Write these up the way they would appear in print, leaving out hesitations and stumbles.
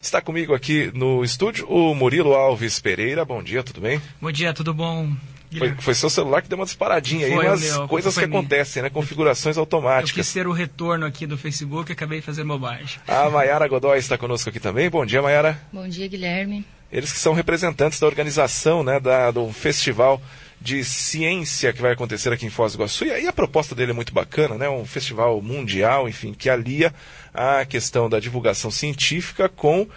Está comigo aqui no estúdio o Murilo Alves Pereira. Bom dia, tudo bem? Bom dia, tudo bom? Foi seu celular que deu uma disparadinha aí, mas coisas que acontecem, né? Configurações automáticas. Eu quis ter o retorno aqui do Facebook e acabei fazendo bobagem. A Mayara Godoy está conosco aqui também. Bom dia, Mayara. Bom dia, Guilherme. Eles que são representantes da organização, né, do Festival de Ciência que vai acontecer aqui em Foz do Iguaçu. E aí a proposta dele é muito bacana, né? Um festival mundial, enfim, que alia a questão da divulgação científica com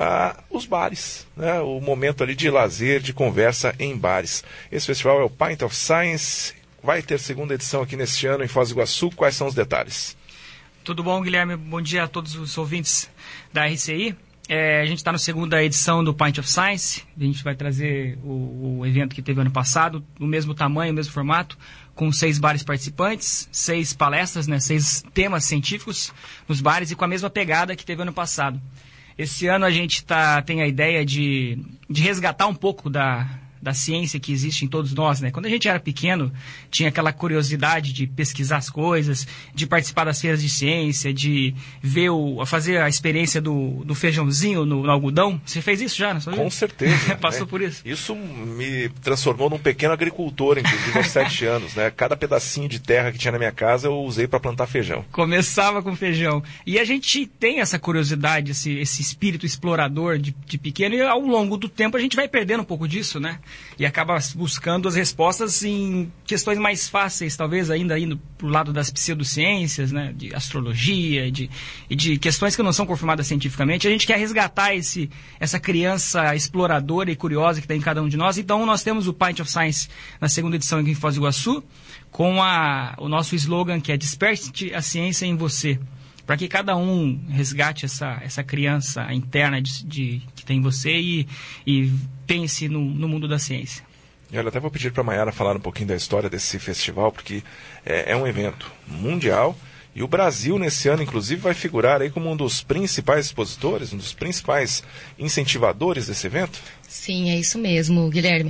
os bares, né? O momento ali de lazer, de conversa em bares. Esse festival é o Pint of Science, vai ter segunda edição aqui neste ano em Foz do Iguaçu. Quais são os detalhes? Tudo bom, Guilherme? Bom dia a todos os ouvintes da RCI. A gente está na segunda edição do Pint of Science. A gente vai trazer o evento que teve ano passado, o mesmo tamanho, o mesmo formato, com 6 bares participantes, 6 palestras, né, 6 temas científicos nos bares e com a mesma pegada que teve ano passado. Esse ano a gente tem a ideia de resgatar um pouco da ciência que existe em todos nós, né? Quando a gente era pequeno, tinha aquela curiosidade de pesquisar as coisas, de participar das feiras de ciência, de fazer a experiência do feijãozinho no algodão. Você fez isso já, não sabia? Com certeza. Passou por isso. Isso me transformou num pequeno agricultor, inclusive aos 7 anos, né? Cada pedacinho de terra que tinha na minha casa eu usei para plantar feijão. Começava com feijão. E a gente tem essa curiosidade, esse espírito explorador de pequeno, e ao longo do tempo a gente vai perdendo um pouco disso, né? E acaba buscando as respostas em questões mais fáceis, talvez ainda indo para o lado das pseudociências, né? De astrologia e de questões que não são confirmadas cientificamente. A gente quer resgatar essa criança exploradora e curiosa que tem em cada um de nós. Então nós temos o Pint of Science na segunda edição aqui em Foz do Iguaçu, com o nosso slogan que é Desperte a Ciência em Você, para que cada um resgate essa criança interna que tem em você e pense no mundo da ciência. Eu até vou pedir para a Mayara falar um pouquinho da história desse festival, porque é um evento mundial e o Brasil, nesse ano, inclusive, vai figurar aí como um dos principais expositores, um dos principais incentivadores desse evento. Sim, é isso mesmo, Guilherme.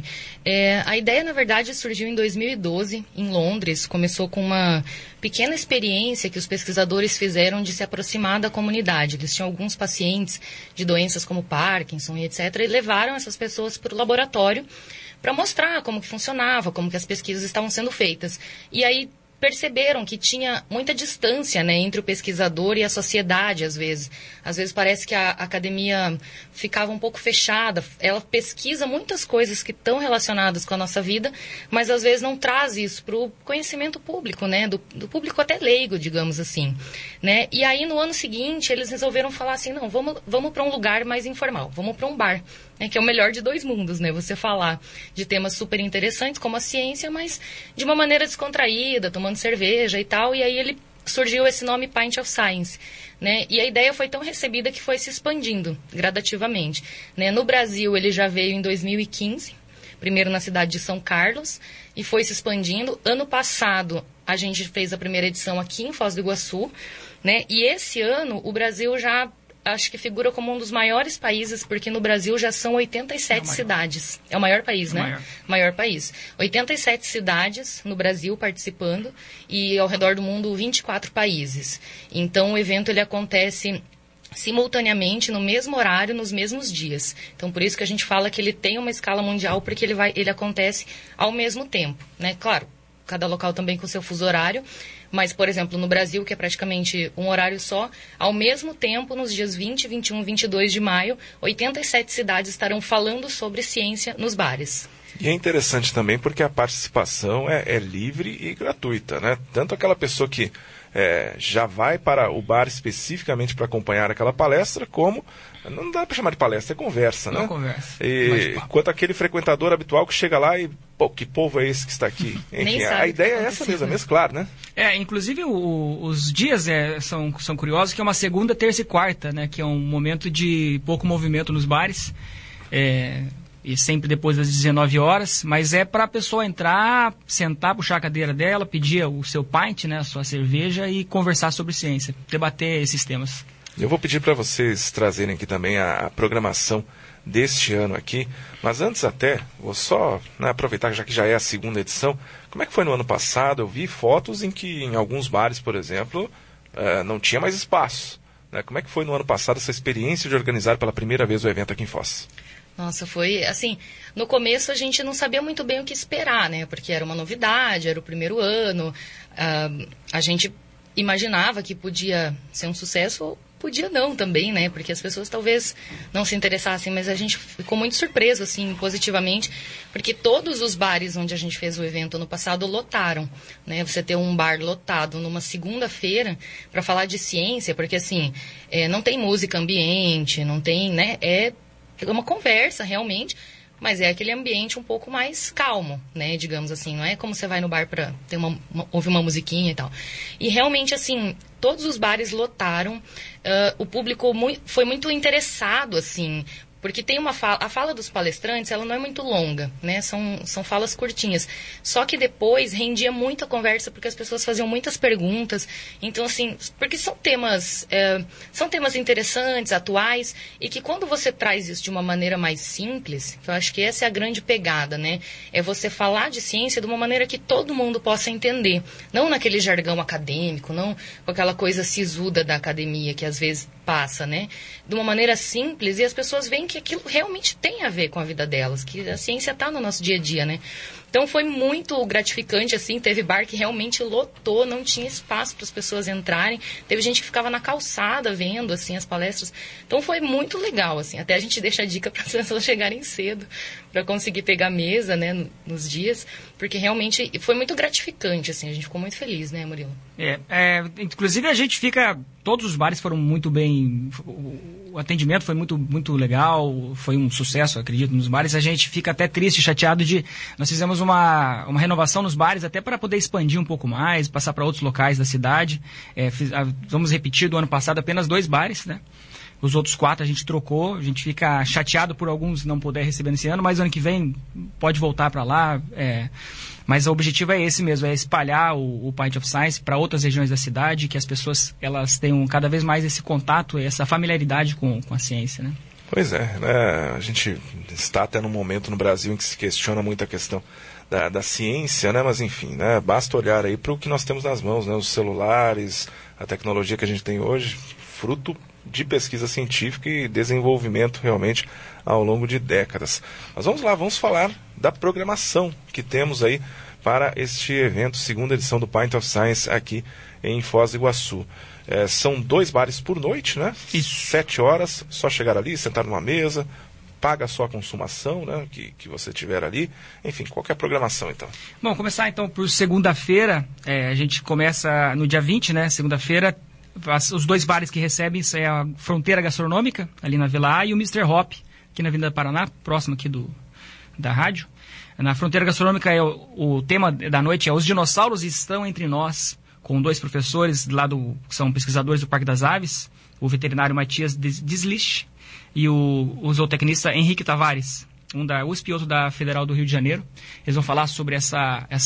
A ideia, na verdade, surgiu em 2012, em Londres. Começou com uma pequena experiência que os pesquisadores fizeram de se aproximar da comunidade. Eles tinham alguns pacientes de doenças como Parkinson e etc. E levaram essas pessoas para o laboratório para mostrar como que funcionava, como que as pesquisas estavam sendo feitas. E aí perceberam que tinha muita distância, né, entre o pesquisador e a sociedade, às vezes. Às vezes parece que a academia ficava um pouco fechada. Ela pesquisa muitas coisas que estão relacionadas com a nossa vida, mas às vezes não traz isso para o conhecimento público, né, do público até leigo, digamos assim. Né? E aí, no ano seguinte, eles resolveram falar assim, não, vamos para um lugar mais informal, vamos para um bar. Que é o melhor de 2 mundos, né? Você falar de temas super interessantes, como a ciência, mas de uma maneira descontraída, tomando cerveja e tal. E aí surgiu esse nome Pint of Science, né? E a ideia foi tão recebida que foi se expandindo gradativamente, né? No Brasil, ele já veio em 2015, primeiro na cidade de São Carlos, e foi se expandindo. Ano passado, a gente fez a primeira edição aqui em Foz do Iguaçu, né? E esse ano, o Brasil já acho que figura como um dos maiores países, porque no Brasil já são 87 cidades. É o maior país, né? Maior país. 87 cidades no Brasil participando e ao redor do mundo 24 países. Então o evento ele acontece simultaneamente, no mesmo horário, nos mesmos dias. Então por isso que a gente fala que ele tem uma escala mundial, porque ele acontece ao mesmo tempo, né? Claro, cada local também com seu fuso horário. Mas, por exemplo, no Brasil, que é praticamente um horário só, ao mesmo tempo, nos dias 20, 21, 22 de maio, 87 cidades estarão falando sobre ciência nos bares. E é interessante também porque a participação é livre e gratuita, né? Tanto aquela pessoa que já vai para o bar especificamente para acompanhar aquela palestra, como, não dá para chamar de palestra, é conversa, né? Conversa. Quanto aquele frequentador habitual que chega lá e, pô, que povo é esse que está aqui? Enfim, a ideia é essa mesmo, mesclar, né? Inclusive os dias são curiosos, que é uma segunda, terça e quarta, né? Que é um momento de pouco movimento nos bares. E sempre depois das 19 horas, mas é para a pessoa entrar, sentar, puxar a cadeira dela, pedir o seu pint, né, a sua cerveja e conversar sobre ciência, debater esses temas. Eu vou pedir para vocês trazerem aqui também a programação deste ano aqui, mas antes até, vou só aproveitar, já que já é a segunda edição, como é que foi no ano passado? Eu vi fotos em que em alguns bares, por exemplo, não tinha mais espaço. né? Como é que foi no ano passado essa experiência de organizar pela primeira vez o evento aqui em Foz? Nossa, foi assim, no começo a gente não sabia muito bem o que esperar, né? Porque era uma novidade, era o primeiro ano, a gente imaginava que podia ser um sucesso, podia não também, né? Porque as pessoas talvez não se interessassem, mas a gente ficou muito surpreso, assim, positivamente, porque todos os bares onde a gente fez o evento ano passado lotaram, né? Você ter um bar lotado numa segunda-feira para falar de ciência, porque assim, não tem música ambiente, não tem, né? É uma conversa, realmente, mas é aquele ambiente um pouco mais calmo, né, digamos assim. Não é como você vai no bar para ouvir uma musiquinha e tal. E realmente, assim, todos os bares lotaram. O público foi muito interessado, assim, porque tem a fala dos palestrantes, ela não é muito longa, né? São falas curtinhas. Só que depois rendia muita conversa, porque as pessoas faziam muitas perguntas. Então, assim, porque são temas interessantes, atuais, e que quando você traz isso de uma maneira mais simples, que eu acho que essa é a grande pegada, né? É você falar de ciência de uma maneira que todo mundo possa entender. Não naquele jargão acadêmico, não com aquela coisa sisuda da academia que às vezes passa, né? De uma maneira simples, e as pessoas veem que aquilo realmente tem a ver com a vida delas, que a ciência está no nosso dia a dia, né? Então foi muito gratificante, assim, teve bar que realmente lotou, não tinha espaço para as pessoas entrarem, teve gente que ficava na calçada vendo, assim, as palestras. Então foi muito legal, assim, até a gente deixa a dica para as pessoas chegarem cedo, para conseguir pegar mesa, né, nos dias, porque realmente foi muito gratificante, assim, a gente ficou muito feliz, né, Murilo? Inclusive a gente fica, todos os bares foram muito bem, o atendimento foi muito, muito legal, foi um sucesso, acredito, nos bares. A gente fica até triste, chateado nós fizemos uma renovação nos bares até para poder expandir um pouco mais, passar para outros locais da cidade. Vamos repetir do ano passado apenas 2 bares, né? Os outros 4 a gente trocou, a gente fica chateado por alguns não poder receber nesse ano, mas ano que vem pode voltar para lá. Mas o objetivo é esse mesmo, é espalhar o Pint of Science para outras regiões da cidade, que as pessoas elas tenham cada vez mais esse contato, essa familiaridade com a ciência, né? Pois é, né? A gente está até num momento no Brasil em que se questiona muito a questão da ciência, né? Mas enfim, né? Basta olhar aí para o que nós temos nas mãos, né? Os celulares, a tecnologia que a gente tem hoje, fruto de pesquisa científica e desenvolvimento realmente ao longo de décadas. Mas vamos lá, vamos falar da programação que temos aí para este evento, segunda edição do Pint of Science aqui em Foz do Iguaçu. São 2 bares por noite, né? Isso. 7 horas, só chegar ali, sentar numa mesa, paga a sua consumação, né, que você tiver ali. Enfim, qual que é a programação, então? Bom, começar então por segunda-feira, a gente começa no dia 20, né, segunda-feira. Os 2 bares que recebem é a Fronteira Gastronômica, ali na Vila A, e o Mr. Hop, aqui na Avenida Paraná, próximo aqui da rádio. Na Fronteira Gastronômica, o tema da noite é Os Dinossauros Estão Entre Nós, com 2 professores lá que são pesquisadores do Parque das Aves, o veterinário Matias Dislich e o zootecnista Henrique Tavares, um da USP e outro da Federal do Rio de Janeiro. Eles vão falar sobre as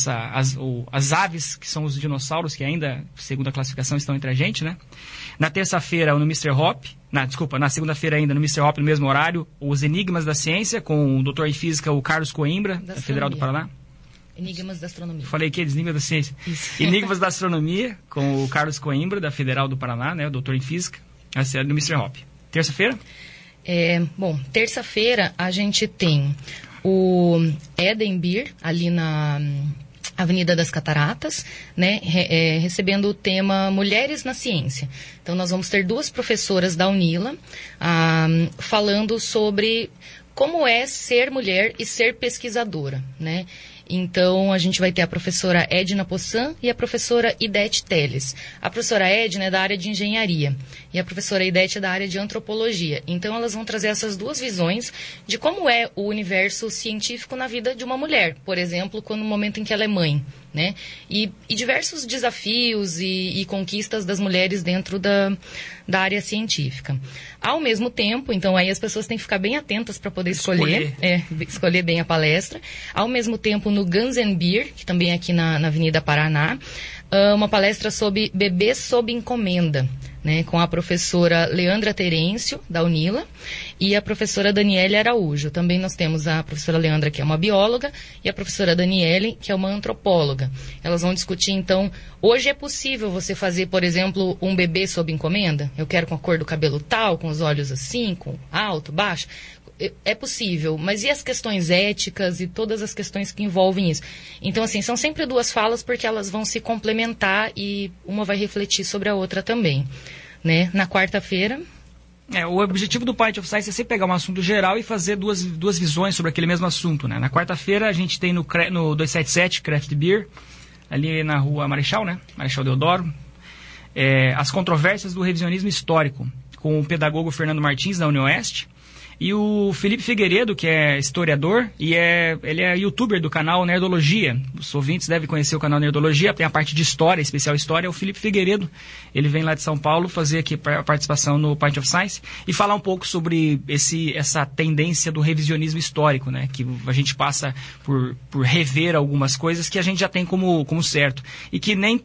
aves, que são os dinossauros, que ainda, segundo a classificação, estão entre a gente, né? Na terça-feira, no Mr. Hop, na segunda-feira ainda, no Mr. Hop, no mesmo horário, os Enigmas da Ciência, com o doutor em Física, o Carlos Coimbra, da Federal do Paraná. Enigmas da Astronomia. Falei que Enigmas da Ciência. Isso. Enigmas da Astronomia, com o Carlos Coimbra, da Federal do Paraná, né? O doutor em Física, no Mr. Hop. Terça-feira? Terça-feira a gente tem o Eden Beer, ali na Avenida das Cataratas, né, recebendo o tema Mulheres na Ciência. Então, nós vamos ter 2 professoras da UNILA falando sobre como é ser mulher e ser pesquisadora, né? Então, a gente vai ter a professora Edna Possan e a professora Idete Teles. A professora Edna é da área de engenharia e a professora Idete é da área de antropologia. Então, elas vão trazer essas 2 visões de como é o universo científico na vida de uma mulher. Por exemplo, no momento em que ela é mãe, né? E diversos desafios e conquistas das mulheres dentro da área científica. Ao mesmo tempo, então aí as pessoas têm que ficar bem atentas para poder escolher bem a palestra. Ao mesmo tempo, no Guns and Beer, que também é aqui na Avenida Paraná, uma palestra sobre bebês sob encomenda, né, com a professora Leandra Terêncio, da UNILA, e a professora Daniele Araújo. Também nós temos a professora Leandra, que é uma bióloga, e a professora Daniele, que é uma antropóloga. Elas vão discutir, então, hoje é possível você fazer, por exemplo, um bebê sob encomenda? Eu quero com a cor do cabelo tal, com os olhos assim, com alto, baixo. É possível, mas e as questões éticas e todas as questões que envolvem isso? Então, assim, são sempre duas falas porque elas vão se complementar e uma vai refletir sobre a outra também, né? Na quarta-feira... O objetivo do Pint of Science é sempre pegar um assunto geral e fazer duas visões sobre aquele mesmo assunto, né? Na quarta-feira a gente tem no 277 Craft Beer, ali na rua Marechal, né? Marechal Deodoro, as controvérsias do revisionismo histórico, com o pedagogo Fernando Martins, da UniOeste, e o Felipe Figueiredo, que é historiador, e ele é youtuber do canal Nerdologia. Os ouvintes devem conhecer o canal Nerdologia, tem a parte de história, especial história, é o Felipe Figueiredo. Ele vem lá de São Paulo fazer aqui a participação no Pint of Science e falar um pouco sobre essa tendência do revisionismo histórico, né? Que a gente passa por rever algumas coisas que a gente já tem como certo. E que nem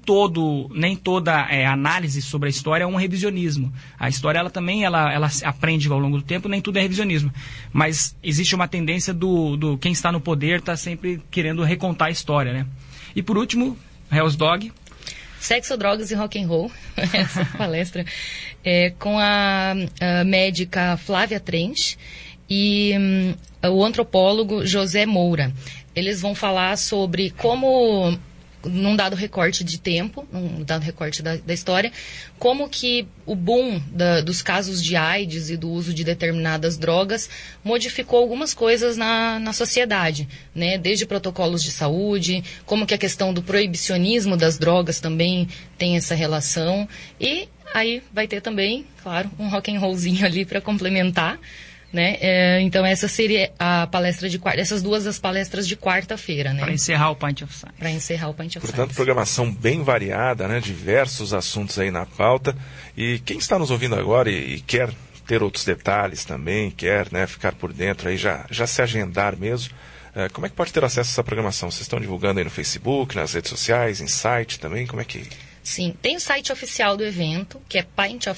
toda análise sobre a história é um revisionismo. A história ela também ela aprende ao longo do tempo, nem tudo é revisionismo. Mas existe uma tendência do quem está no poder está sempre querendo recontar a história, né? E por último, Hell's Dog. Sexo, drogas e rock and roll. Essa palestra com a médica Flávia Trench e o antropólogo José Moura. Eles vão falar sobre como, num dado recorte de tempo, num dado recorte da história, como que o boom dos casos de AIDS e do uso de determinadas drogas modificou algumas coisas na sociedade, né? Desde protocolos de saúde, como que a questão do proibicionismo das drogas também tem essa relação. E aí vai ter também, claro, um rock and rollzinho ali para complementar, né? Então essa seria a palestra de quarta, essas duas as palestras de quarta-feira, né? Para encerrar o Pint of Science. Para encerrar o Pint of Portanto, Science. programação bem variada, né? Diversos assuntos aí na pauta. E quem está nos ouvindo agora e quer ter outros detalhes também, quer, né, ficar por dentro aí, já se agendar mesmo, como é que pode ter acesso a essa programação? Vocês estão divulgando aí no Facebook, nas redes sociais, em site também? Como é que... Sim, tem o site oficial do evento, que é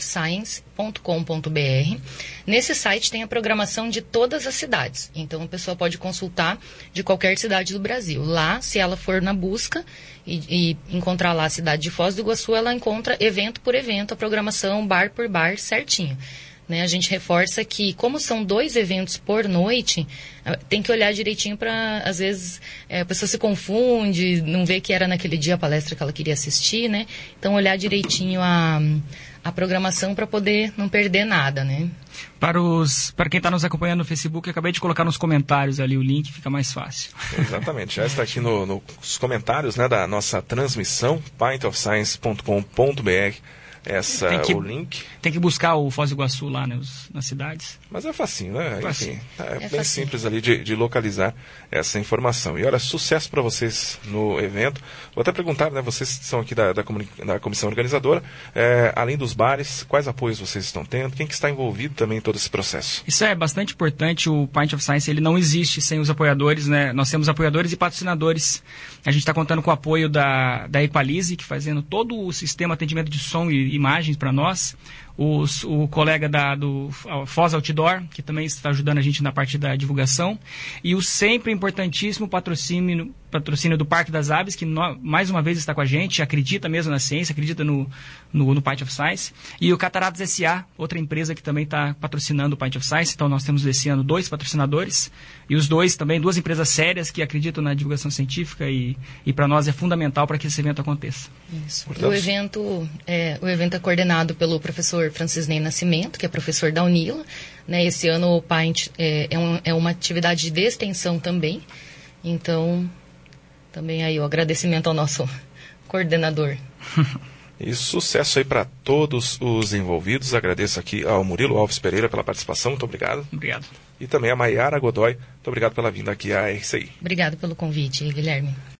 pintofscience.com.br. Nesse site tem a programação de todas as cidades. Então, a pessoa pode consultar de qualquer cidade do Brasil. Lá, se ela for na busca e encontrar lá a cidade de Foz do Iguaçu, ela encontra evento por evento, a programação bar por bar certinho. Né, a gente reforça que, como são 2 eventos por noite, tem que olhar direitinho para, às vezes, a pessoa se confunde, não vê que era naquele dia a palestra que ela queria assistir, né? Então, olhar direitinho a programação para poder não perder nada, né? Para quem está nos acompanhando no Facebook, eu acabei de colocar nos comentários ali o link, fica mais fácil. Exatamente, já está aqui nos comentários, né, da nossa transmissão, pintofscience.com.br. O link. Tem que buscar o Foz do Iguaçu lá, né, nas cidades. Mas é facinho, né? Facinho. Enfim, é bem simples ali de localizar essa informação. E olha, sucesso para vocês no evento. Vou até perguntar, né, vocês que são aqui da comissão organizadora, além dos bares, quais apoios vocês estão tendo? Quem que está envolvido também em todo esse processo? Isso é bastante importante. O Pint of Science ele não existe sem os apoiadores, né? Nós temos apoiadores e patrocinadores. A gente está contando com o apoio da Equalize, que fazendo todo o sistema de atendimento de som e imagens para nós. O colega do Foz Outdoor, que também está ajudando a gente na parte da divulgação. E o sempre importantíssimo patrocínio do Parque das Aves, que mais uma vez está com a gente, acredita mesmo na ciência, acredita no Pint of Science. E o Cataratas S.A., outra empresa que também está patrocinando o Pint of Science. Então nós temos esse ano 2 patrocinadores. E os 2 também, 2 empresas sérias que acreditam na divulgação científica e para nós é fundamental para que esse evento aconteça. Isso. Portanto, o evento é coordenado pelo professor Francisnei Nascimento, que é professor da UNILA. Né? Esse ano o Pint é uma atividade de extensão também. Então, também aí o agradecimento ao nosso coordenador. E sucesso aí para todos os envolvidos. Agradeço aqui ao Murilo Alves Pereira pela participação. Muito obrigado. Obrigado. E também a Maiara Godoy. Muito obrigado pela vinda aqui à RCI. Obrigado pelo convite, Guilherme.